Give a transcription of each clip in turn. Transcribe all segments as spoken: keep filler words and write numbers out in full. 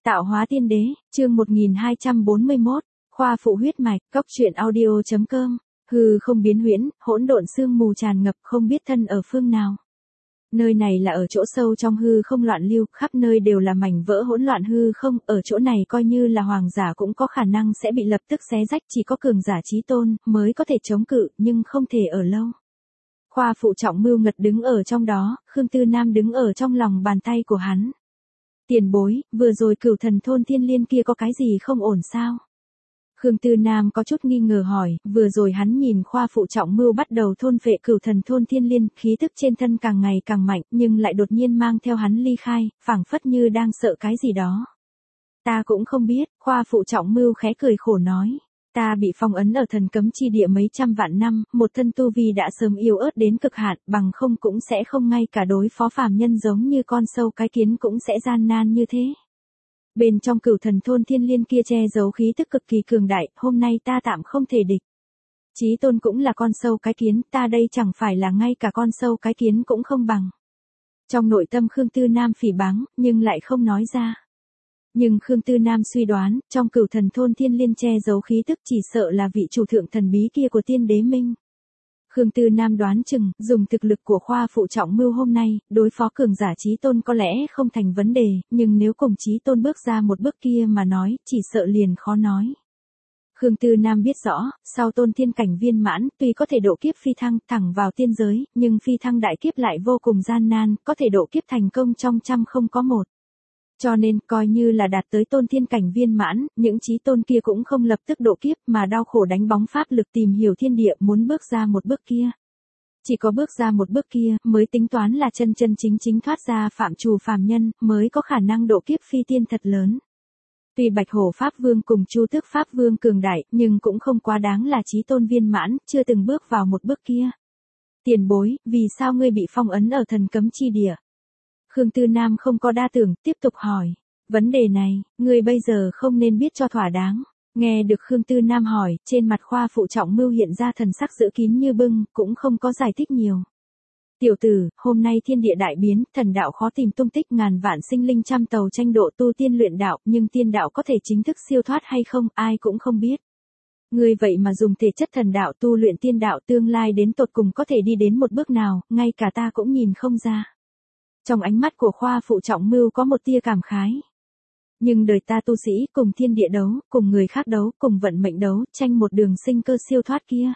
Tạo hóa tiên đế, chương một nghìn hai trăm bốn mươi mốt, khoa phụ huyết mạch, cóc truyện audio chấm com, hư không biến huyễn, hỗn độn sương mù tràn ngập không biết thân ở phương nào. Nơi này là ở chỗ sâu trong hư không loạn lưu, khắp nơi đều là mảnh vỡ hỗn loạn hư không, ở chỗ này coi như là hoàng giả cũng có khả năng sẽ bị lập tức xé rách, chỉ có cường giả chí tôn mới có thể chống cự, nhưng không thể ở lâu. Khoa phụ trọng mưu ngật đứng ở trong đó, Khương Tư Nam đứng ở trong lòng bàn tay của hắn. Tiền bối, vừa rồi cửu thần thôn thiên liên kia có cái gì không ổn sao? Khương Tư Nam có chút nghi ngờ hỏi, vừa rồi hắn nhìn khoa phụ trọng mưu bắt đầu thôn phệ cửu thần thôn thiên liên, khí tức trên thân càng ngày càng mạnh, nhưng lại đột nhiên mang theo hắn ly khai, phảng phất như đang sợ cái gì đó. Ta cũng không biết, khoa phụ trọng mưu khẽ cười khổ nói. Ta bị phong ấn ở thần cấm chi địa mấy trăm vạn năm, một thân tu vi đã sớm yếu ớt đến cực hạn, bằng không cũng sẽ không ngay cả đối phó phàm nhân giống như con sâu cái kiến cũng sẽ gian nan như thế. Bên trong cửu thần thôn thiên liên kia che giấu khí tức cực kỳ cường đại, hôm nay ta tạm không thể địch. Chí tôn cũng là con sâu cái kiến, ta đây chẳng phải là ngay cả con sâu cái kiến cũng không bằng. Trong nội tâm Khương Tư Nam phỉ báng, nhưng lại không nói ra. Nhưng Khương Tư Nam suy đoán, trong cửu thần thôn thiên liên che giấu khí tức chỉ sợ là vị chủ thượng thần bí kia của tiên đế minh. Khương Tư Nam đoán chừng, dùng thực lực của khoa phụ trọng mưu hôm nay, đối phó cường giả chí tôn có lẽ không thành vấn đề, nhưng nếu cùng chí tôn bước ra một bước kia mà nói, chỉ sợ liền khó nói. Khương Tư Nam biết rõ, sau tôn thiên cảnh viên mãn, tuy có thể độ kiếp phi thăng thẳng vào tiên giới, nhưng phi thăng đại kiếp lại vô cùng gian nan, có thể độ kiếp thành công trong trăm không có một. Cho nên, coi như là đạt tới tôn thiên cảnh viên mãn, những chí tôn kia cũng không lập tức độ kiếp mà đau khổ đánh bóng pháp lực tìm hiểu thiên địa muốn bước ra một bước kia. Chỉ có bước ra một bước kia mới tính toán là chân chân chính chính thoát ra phạm trù phàm nhân, mới có khả năng độ kiếp phi tiên thật lớn. Tuy Bạch Hổ Pháp Vương cùng Chu Tước Pháp Vương cường đại, nhưng cũng không quá đáng là chí tôn viên mãn, chưa từng bước vào một bước kia. Tiền bối, vì sao ngươi bị phong ấn ở thần cấm chi địa? Khương Tư Nam không có đa tưởng, tiếp tục hỏi. Vấn đề này, ngươi bây giờ không nên biết cho thỏa đáng. Nghe được Khương Tư Nam hỏi, trên mặt khoa phụ trọng mưu hiện ra thần sắc giữ kín như bưng, cũng không có giải thích nhiều. Tiểu tử, hôm nay thiên địa đại biến, thần đạo khó tìm tung tích, ngàn vạn sinh linh trăm tàu tranh độ tu tiên luyện đạo, nhưng tiên đạo có thể chính thức siêu thoát hay không, ai cũng không biết. Ngươi vậy mà dùng thể chất thần đạo tu luyện tiên đạo, tương lai đến tột cùng có thể đi đến một bước nào, ngay cả ta cũng nhìn không ra. Trong ánh mắt của khoa phụ trọng mưu có một tia cảm khái. Nhưng đời ta tu sĩ cùng thiên địa đấu, cùng người khác đấu, cùng vận mệnh đấu, tranh một đường sinh cơ siêu thoát kia.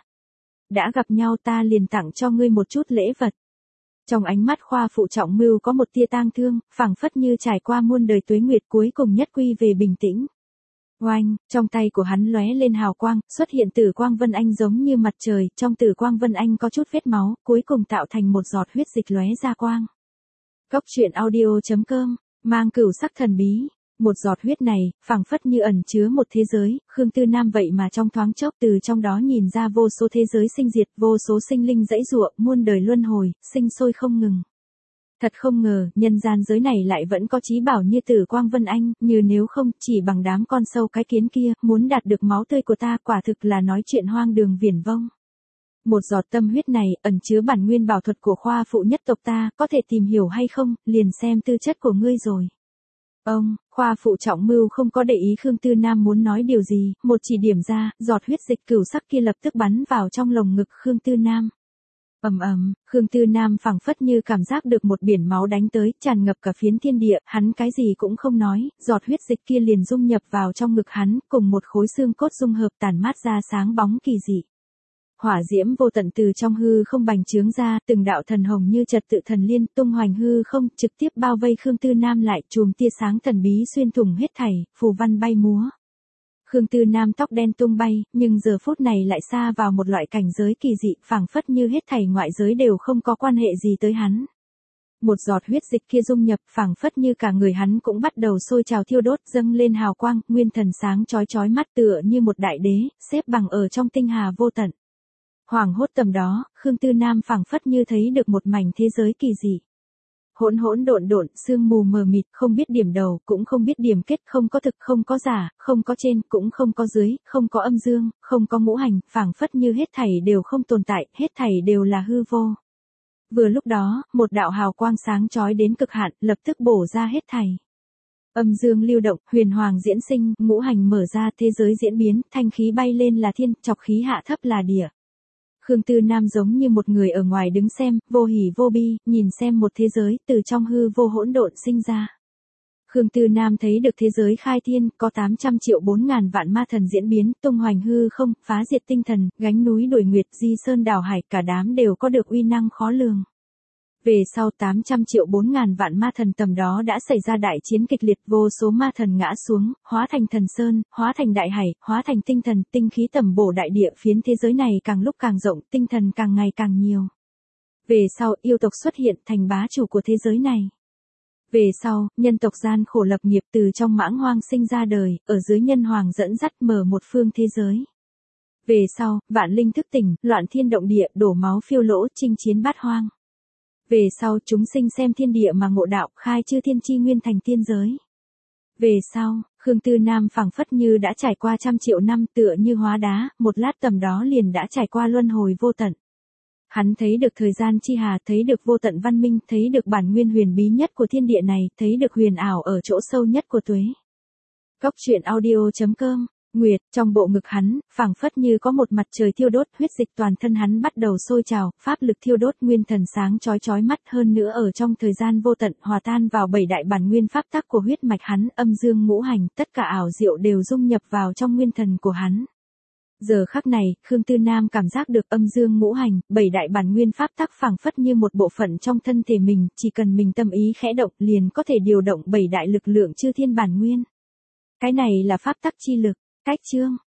Đã gặp nhau ta liền tặng cho ngươi một chút lễ vật. Trong ánh mắt khoa phụ trọng mưu có một tia tang thương, phảng phất như trải qua muôn đời tuế nguyệt cuối cùng nhất quy về bình tĩnh. Oanh, trong tay của hắn lóe lên hào quang, xuất hiện tử quang vân anh giống như mặt trời, trong tử quang vân anh có chút vết máu, cuối cùng tạo thành một giọt huyết dịch lóe ra quang. Cóc truyện audio chấm com, mang cửu sắc thần bí, một giọt huyết này, phảng phất như ẩn chứa một thế giới, Khương Tư Nam vậy mà trong thoáng chốc từ trong đó nhìn ra vô số thế giới sinh diệt, vô số sinh linh dãy giụa, muôn đời luân hồi, sinh sôi không ngừng. Thật không ngờ, nhân gian giới này lại vẫn có chí bảo như tử quang vân anh, như nếu không, chỉ bằng đám con sâu cái kiến kia, muốn đạt được máu tươi của ta, quả thực là nói chuyện hoang đường viển vông. Một giọt tâm huyết này, ẩn chứa bản nguyên bảo thuật của khoa phụ nhất tộc ta, có thể tìm hiểu hay không, liền xem tư chất của ngươi rồi. Ông, khoa phụ trọng mưu không có để ý Khương Tư Nam muốn nói điều gì, một chỉ điểm ra, giọt huyết dịch cửu sắc kia lập tức bắn vào trong lồng ngực Khương Tư Nam. Ầm ầm, Khương Tư Nam phảng phất như cảm giác được một biển máu đánh tới, tràn ngập cả phiến thiên địa, hắn cái gì cũng không nói, giọt huyết dịch kia liền dung nhập vào trong ngực hắn, cùng một khối xương cốt dung hợp tản mát ra sáng bóng kỳ dị. Hỏa diễm vô tận từ trong hư không bành trướng ra, từng đạo thần hồng như trật tự thần liên tung hoành hư không, trực tiếp bao vây Khương Tư Nam lại, chùm tia sáng thần bí xuyên thủng hết thảy, phù văn bay múa. Khương Tư Nam tóc đen tung bay, nhưng giờ phút này lại xa vào một loại cảnh giới kỳ dị, phảng phất như hết thảy ngoại giới đều không có quan hệ gì tới hắn. Một giọt huyết dịch kia dung nhập, phảng phất như cả người hắn cũng bắt đầu sôi trào thiêu đốt, dâng lên hào quang, nguyên thần sáng chói chói mắt tựa như một đại đế, xếp bằng ở trong tinh hà vô tận. Hoàng hốt tầm đó, Khương Tư Nam phảng phất như thấy được một mảnh thế giới kỳ dị. Hỗn hỗn độn độn, sương mù mờ mịt, không biết điểm đầu, cũng không biết điểm kết, không có thực, không có giả, không có trên, cũng không có dưới, không có âm dương, không có ngũ hành, phảng phất như hết thảy đều không tồn tại, hết thảy đều là hư vô. Vừa lúc đó, một đạo hào quang sáng chói đến cực hạn, lập tức bổ ra hết thảy. Âm dương lưu động, huyền hoàng diễn sinh, ngũ hành mở ra, thế giới diễn biến, thanh khí bay lên là thiên, chọc khí hạ thấp là địa. Khương Tư Nam giống như một người ở ngoài đứng xem, vô hỉ vô bi, nhìn xem một thế giới từ trong hư vô hỗn độn sinh ra. Khương Tư Nam thấy được thế giới khai thiên, có tám trăm triệu bốn ngàn vạn ma thần diễn biến, tung hoành hư không, phá diệt tinh thần, gánh núi đuổi nguyệt, di sơn đảo hải, cả đám đều có được uy năng khó lường. Về sau tám trăm triệu bốn ngàn vạn ma thần tầm đó đã xảy ra đại chiến kịch liệt, vô số ma thần ngã xuống, hóa thành thần sơn, hóa thành đại hải, hóa thành tinh thần, tinh khí tầm bổ đại địa, phiến thế giới này càng lúc càng rộng, tinh thần càng ngày càng nhiều. Về sau yêu tộc xuất hiện thành bá chủ của thế giới này. Về sau, nhân tộc gian khổ lập nghiệp từ trong mãng hoang sinh ra đời, ở dưới nhân hoàng dẫn dắt mở một phương thế giới. Về sau, vạn linh thức tỉnh, loạn thiên động địa, đổ máu phiêu lỗ, chinh chiến bát hoang. Về sau, chúng sinh xem thiên địa mà ngộ đạo, khai chư thiên chi nguyên thành tiên giới. Về sau, Khương Tư Nam phảng phất như đã trải qua trăm triệu năm, tựa như hóa đá, một lát tầm đó liền đã trải qua luân hồi vô tận. Hắn thấy được thời gian chi hà, thấy được vô tận văn minh, thấy được bản nguyên huyền bí nhất của thiên địa này, thấy được huyền ảo ở chỗ sâu nhất của tuế. Cốc truyện audio chấm com. Nguyệt, trong bộ ngực hắn, phảng phất như có một mặt trời thiêu đốt, huyết dịch toàn thân hắn bắt đầu sôi trào, pháp lực thiêu đốt, nguyên thần sáng chói chói mắt, hơn nữa ở trong thời gian vô tận hòa tan vào bảy đại bản nguyên pháp tắc của huyết mạch hắn, âm dương ngũ hành, tất cả ảo diệu đều dung nhập vào trong nguyên thần của hắn. Giờ khắc này, Khương Tư Nam cảm giác được âm dương ngũ hành, bảy đại bản nguyên pháp tắc phảng phất như một bộ phận trong thân thể mình, chỉ cần mình tâm ý khẽ động liền có thể điều động bảy đại lực lượng chư thiên bản nguyên. Cái này là pháp tắc chi lực. Cách chương